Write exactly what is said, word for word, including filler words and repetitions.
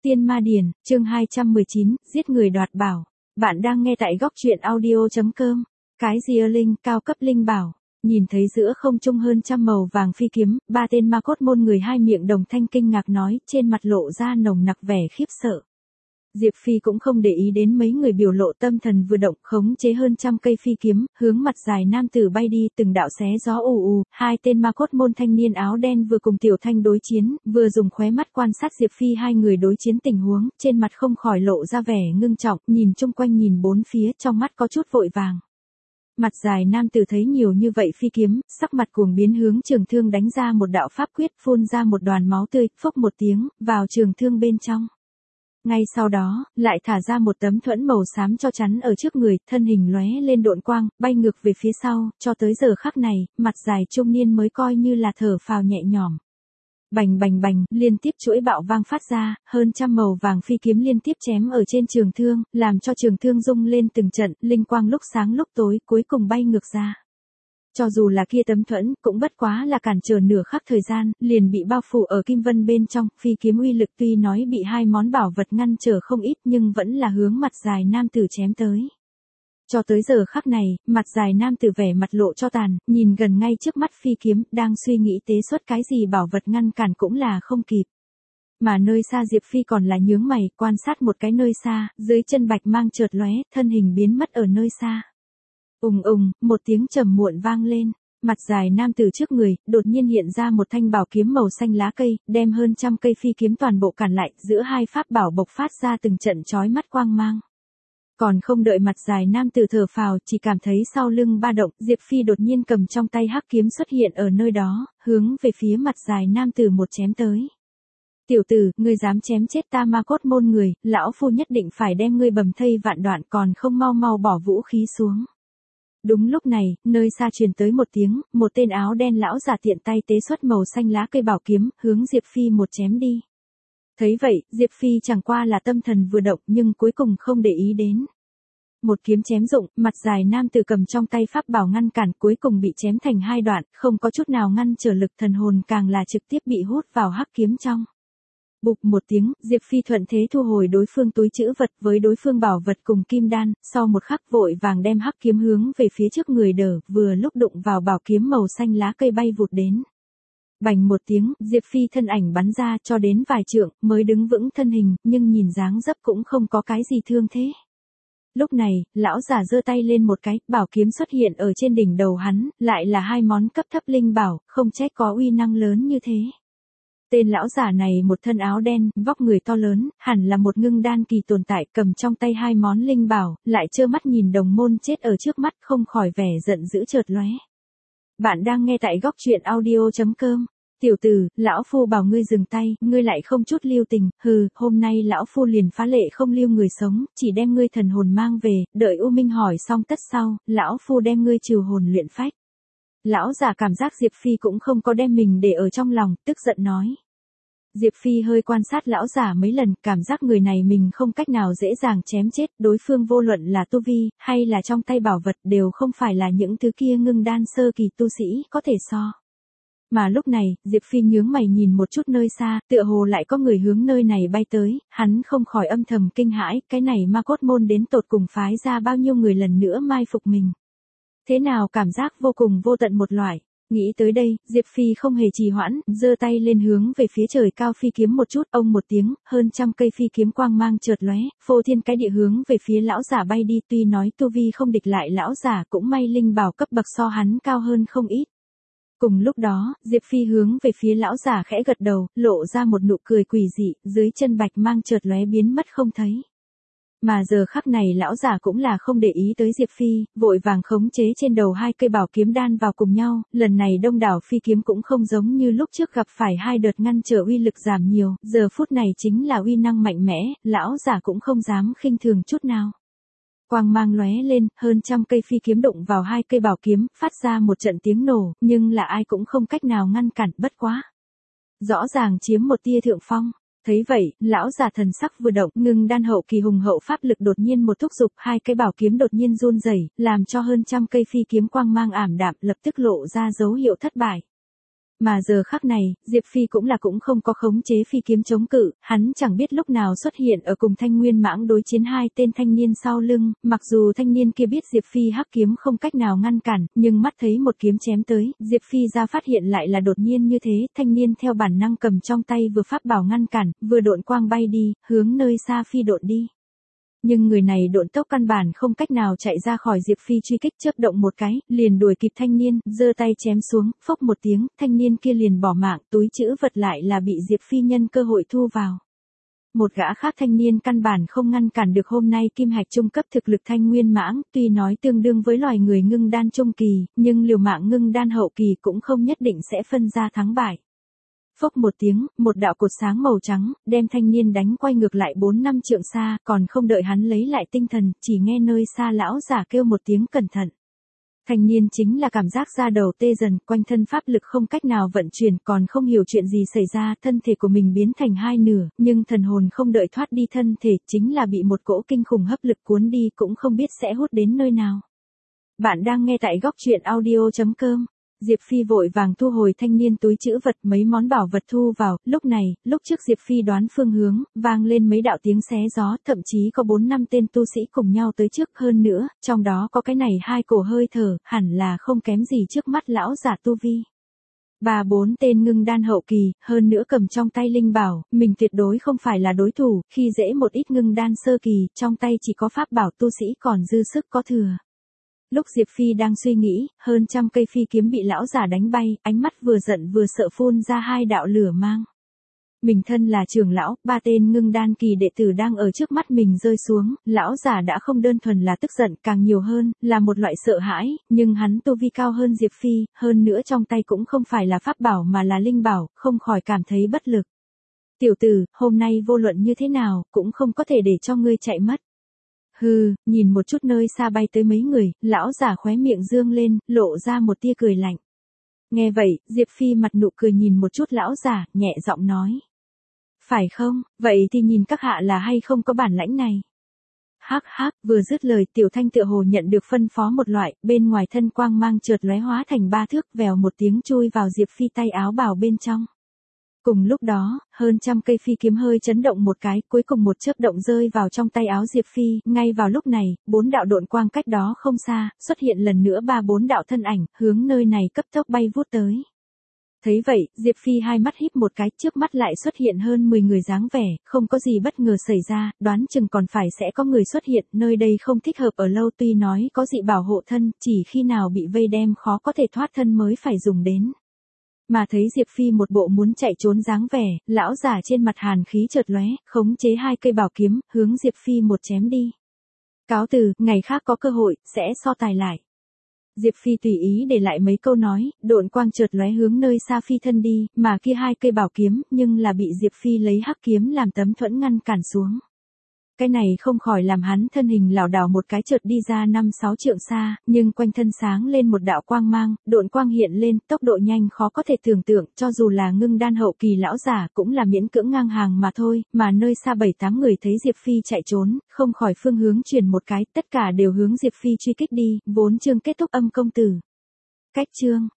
Tiên Ma Điển, chương hai trăm mười chín, giết người đoạt bảo. Bạn đang nghe tại góc truyện audio chấm com. Cái gì ơ linh, cao cấp linh bảo. Nhìn thấy giữa không trung hơn trăm màu vàng phi kiếm, ba tên ma cốt môn người hai miệng đồng thanh kinh ngạc nói, trên mặt lộ ra nồng nặc vẻ khiếp sợ. Diệp Phi cũng không để ý đến mấy người biểu lộ, tâm thần vừa động, khống chế hơn trăm cây phi kiếm, hướng mặt dài nam tử bay đi, từng đạo xé gió ù ù. Hai tên ma cốt môn thanh niên áo đen vừa cùng Tiểu Thanh đối chiến, vừa dùng khóe mắt quan sát Diệp Phi hai người đối chiến tình huống, trên mặt không khỏi lộ ra vẻ ngưng trọng, nhìn chung quanh nhìn bốn phía, trong mắt có chút vội vàng. Mặt dài nam tử thấy nhiều như vậy phi kiếm, sắc mặt cuồng biến, hướng trường thương đánh ra một đạo pháp quyết, phun ra một đoàn máu tươi, phốc một tiếng, vào trường thương bên trong. Ngay sau đó, lại thả ra một tấm thuẫn màu xám cho chắn ở trước người, thân hình lóe lên độn quang, bay ngược về phía sau, cho tới giờ khắc này, mặt dài trung niên mới coi như là thở phào nhẹ nhõm. Bành bành bành, liên tiếp chuỗi bạo vang phát ra, hơn trăm màu vàng phi kiếm liên tiếp chém ở trên trường thương, làm cho trường thương rung lên từng trận, linh quang lúc sáng lúc tối, cuối cùng bay ngược ra. Cho dù là kia tấm thuẫn, cũng bất quá là cản trở nửa khắc thời gian, liền bị bao phủ ở kim vân bên trong, phi kiếm uy lực tuy nói bị hai món bảo vật ngăn trở không ít nhưng vẫn là hướng mặt dài nam tử chém tới. Cho tới giờ khắc này, mặt dài nam tử vẻ mặt lộ cho tàn, nhìn gần ngay trước mắt phi kiếm, đang suy nghĩ tế xuất cái gì bảo vật ngăn cản cũng là không kịp. Mà nơi xa Diệp Phi còn là nhướng mày, quan sát một cái nơi xa, dưới chân bạch mang chợt lóe, thân hình biến mất ở nơi xa. Ùng ùng, một tiếng trầm muộn vang lên, mặt dài nam tử trước người, đột nhiên hiện ra một thanh bảo kiếm màu xanh lá cây, đem hơn trăm cây phi kiếm toàn bộ cản lại, giữa hai pháp bảo bộc phát ra từng trận chói mắt quang mang. Còn không đợi mặt dài nam tử thở phào, chỉ cảm thấy sau lưng ba động, Diệp Phi đột nhiên cầm trong tay hắc kiếm xuất hiện ở nơi đó, hướng về phía mặt dài nam tử một chém tới. Tiểu tử, ngươi dám chém chết ta ma cốt môn người, lão phu nhất định phải đem ngươi bầm thây vạn đoạn, còn không mau mau bỏ vũ khí xuống. Đúng lúc này, nơi xa truyền tới một tiếng, một tên áo đen lão giả tiện tay tế xuất màu xanh lá cây bảo kiếm, hướng Diệp Phi một chém đi. Thấy vậy, Diệp Phi chẳng qua là tâm thần vừa động nhưng cuối cùng không để ý đến. Một kiếm chém rụng, mặt dài nam tử cầm trong tay pháp bảo ngăn cản, cuối cùng bị chém thành hai đoạn, không có chút nào ngăn trở lực thần hồn, càng là trực tiếp bị hút vào hắc kiếm trong. Bụp một tiếng, Diệp Phi thuận thế thu hồi đối phương túi trữ vật với đối phương bảo vật cùng kim đan, sau một khắc vội vàng đem hắc kiếm hướng về phía trước người đỡ, vừa lúc đụng vào bảo kiếm màu xanh lá cây bay vụt đến. Bành một tiếng, Diệp Phi thân ảnh bắn ra cho đến vài trượng, mới đứng vững thân hình, nhưng nhìn dáng dấp cũng không có cái gì thương thế. Lúc này, lão giả giơ tay lên một cái, bảo kiếm xuất hiện ở trên đỉnh đầu hắn, lại là hai món cấp thấp linh bảo, không trách có uy năng lớn như thế. Tên lão giả này một thân áo đen, vóc người to lớn, hẳn là một ngưng đan kỳ tồn tại, cầm trong tay hai món linh bảo, lại trơ mắt nhìn đồng môn chết ở trước mắt, không khỏi vẻ giận dữ chợt lóe. Bạn đang nghe tại góc truyện audio chấm com. Tiểu tử, lão phu bảo ngươi dừng tay, ngươi lại không chút lưu tình, hừ, hôm nay lão phu liền phá lệ không lưu người sống, chỉ đem ngươi thần hồn mang về, đợi U Minh hỏi xong tất sau, lão phu đem ngươi trừ hồn luyện phách. Lão giả cảm giác Diệp Phi cũng không có đem mình để ở trong lòng, tức giận nói. Diệp Phi hơi quan sát lão giả mấy lần, cảm giác người này mình không cách nào dễ dàng chém chết, đối phương vô luận là tu vi, hay là trong tay bảo vật đều không phải là những thứ kia ngưng đan sơ kỳ tu sĩ có thể so. Mà lúc này, Diệp Phi nhướng mày nhìn một chút nơi xa, tựa hồ lại có người hướng nơi này bay tới, hắn không khỏi âm thầm kinh hãi, cái này ma cốt môn đến tột cùng phái ra bao nhiêu người lần nữa mai phục mình. Thế nào cảm giác vô cùng vô tận một loại. Nghĩ tới đây, Diệp Phi không hề trì hoãn, giơ tay lên hướng về phía trời cao phi kiếm một chút, ông một tiếng, hơn trăm cây phi kiếm quang mang chợt lóe, phô thiên cái địa hướng về phía lão giả bay đi, tuy nói tu vi không địch lại lão giả, cũng may linh bảo cấp bậc so hắn cao hơn không ít. Cùng lúc đó, Diệp Phi hướng về phía lão giả khẽ gật đầu, lộ ra một nụ cười quỷ dị, dưới chân bạch mang chợt lóe biến mất không thấy. Mà giờ khắc này lão giả cũng là không để ý tới Diệp Phi, vội vàng khống chế trên đầu hai cây bảo kiếm đan vào cùng nhau, lần này đông đảo phi kiếm cũng không giống như lúc trước gặp phải hai đợt ngăn trở uy lực giảm nhiều, giờ phút này chính là uy năng mạnh mẽ, lão giả cũng không dám khinh thường chút nào. Quang mang lóe lên, hơn trăm cây phi kiếm đụng vào hai cây bảo kiếm, phát ra một trận tiếng nổ, nhưng là ai cũng không cách nào ngăn cản, bất quá. Rõ ràng chiếm một tia thượng phong. Thấy vậy, lão già thần sắc vừa động, ngưng đan hậu kỳ hùng hậu pháp lực đột nhiên một thúc giục, hai cái bảo kiếm đột nhiên run rẩy, làm cho hơn trăm cây phi kiếm quang mang ảm đạm, lập tức lộ ra dấu hiệu thất bại. Mà giờ khắc này, Diệp Phi cũng là cũng không có khống chế phi kiếm chống cự, hắn chẳng biết lúc nào xuất hiện ở cùng Thanh Nguyên Mãng đối chiến hai tên thanh niên sau lưng, mặc dù thanh niên kia biết Diệp Phi hắc kiếm không cách nào ngăn cản, nhưng mắt thấy một kiếm chém tới, Diệp Phi ra phát hiện lại là đột nhiên như thế, thanh niên theo bản năng cầm trong tay vừa pháp bảo ngăn cản, vừa độn quang bay đi, hướng nơi xa phi độn đi. Nhưng người này độn tốc căn bản không cách nào chạy ra khỏi Diệp Phi truy kích, chớp động một cái, liền đuổi kịp thanh niên, giơ tay chém xuống, phốc một tiếng, thanh niên kia liền bỏ mạng, túi trữ vật lại là bị Diệp Phi nhân cơ hội thu vào. Một gã khác thanh niên căn bản không ngăn cản được hôm nay kim hạch trung cấp thực lực Thanh Nguyên Mãng, tuy nói tương đương với loài người ngưng đan trung kỳ, nhưng liều mạng ngưng đan hậu kỳ cũng không nhất định sẽ phân ra thắng bại. Phốc một tiếng, một đạo cột sáng màu trắng, đem thanh niên đánh quay ngược lại bốn năm trượng xa, còn không đợi hắn lấy lại tinh thần, chỉ nghe nơi xa lão giả kêu một tiếng cẩn thận. Thanh niên chính là cảm giác da đầu tê dần, quanh thân pháp lực không cách nào vận chuyển, còn không hiểu chuyện gì xảy ra, thân thể của mình biến thành hai nửa, nhưng thần hồn không đợi thoát đi thân thể, chính là bị một cỗ kinh khủng hấp lực cuốn đi, cũng không biết sẽ hút đến nơi nào. Bạn đang nghe tại góc truyện audio chấm com. Diệp Phi vội vàng thu hồi thanh niên túi trữ vật, mấy món bảo vật thu vào, lúc này, lúc trước Diệp Phi đoán phương hướng, vang lên mấy đạo tiếng xé gió, thậm chí có bốn năm tên tu sĩ cùng nhau tới trước, hơn nữa, trong đó có cái này hai cổ hơi thở, hẳn là không kém gì trước mắt lão giả tu vi. Ba bốn tên ngưng đan hậu kỳ, hơn nữa cầm trong tay linh bảo, mình tuyệt đối không phải là đối thủ, khi dễ một ít ngưng đan sơ kỳ, trong tay chỉ có pháp bảo tu sĩ còn dư sức có thừa. Lúc Diệp Phi đang suy nghĩ, hơn trăm cây phi kiếm bị lão giả đánh bay, ánh mắt vừa giận vừa sợ phun ra hai đạo lửa mang. Mình thân là trưởng lão, ba tên ngưng đan kỳ đệ tử đang ở trước mắt mình rơi xuống, lão giả đã không đơn thuần là tức giận, càng nhiều hơn, là một loại sợ hãi, nhưng hắn tu vi cao hơn Diệp Phi, hơn nữa trong tay cũng không phải là pháp bảo mà là linh bảo, không khỏi cảm thấy bất lực. Tiểu tử, hôm nay vô luận như thế nào, cũng không có thể để cho ngươi chạy mất. Hừ, nhìn một chút nơi xa bay tới mấy người, lão giả khóe miệng dương lên, lộ ra một tia cười lạnh. Nghe vậy, Diệp Phi mặt nụ cười nhìn một chút lão giả, nhẹ giọng nói. Phải không, vậy thì nhìn các hạ là hay không có bản lãnh này. Hắc hắc, vừa dứt lời Tiểu Thanh tựa hồ nhận được phân phó một loại, bên ngoài thân quang mang chợt lóe hóa thành ba thước, vèo một tiếng chui vào Diệp Phi tay áo bào bên trong. Cùng lúc đó, hơn trăm cây phi kiếm hơi chấn động một cái, cuối cùng một chớp động rơi vào trong tay áo Diệp Phi, ngay vào lúc này, bốn đạo độn quang cách đó không xa, xuất hiện lần nữa ba bốn đạo thân ảnh, hướng nơi này cấp tốc bay vút tới. Thấy vậy, Diệp Phi hai mắt híp một cái, trước mắt lại xuất hiện hơn mười người dáng vẻ, không có gì bất ngờ xảy ra, đoán chừng còn phải sẽ có người xuất hiện, nơi đây không thích hợp ở lâu, tuy nói có dị bảo hộ thân, chỉ khi nào bị vây đem khó có thể thoát thân mới phải dùng đến. Mà thấy Diệp Phi một bộ muốn chạy trốn dáng vẻ, lão giả trên mặt hàn khí chợt lóe, khống chế hai cây bảo kiếm, hướng Diệp Phi một chém đi. Cáo từ, ngày khác có cơ hội, sẽ so tài lại. Diệp Phi tùy ý để lại mấy câu nói, độn quang chợt lóe hướng nơi xa phi thân đi, mà kia hai cây bảo kiếm, nhưng là bị Diệp Phi lấy hắc kiếm làm tấm thuẫn ngăn cản xuống. Cái này không khỏi làm hắn thân hình lảo đảo một cái chợt đi ra năm sáu trượng xa, nhưng quanh thân sáng lên một đạo quang mang, độn quang hiện lên, tốc độ nhanh khó có thể tưởng tượng, cho dù là ngưng đan hậu kỳ lão giả cũng là miễn cưỡng ngang hàng mà thôi, mà nơi xa bảy tám người thấy Diệp Phi chạy trốn, không khỏi phương hướng chuyển một cái, tất cả đều hướng Diệp Phi truy kích đi, vốn chương kết thúc âm công tử. Cách chương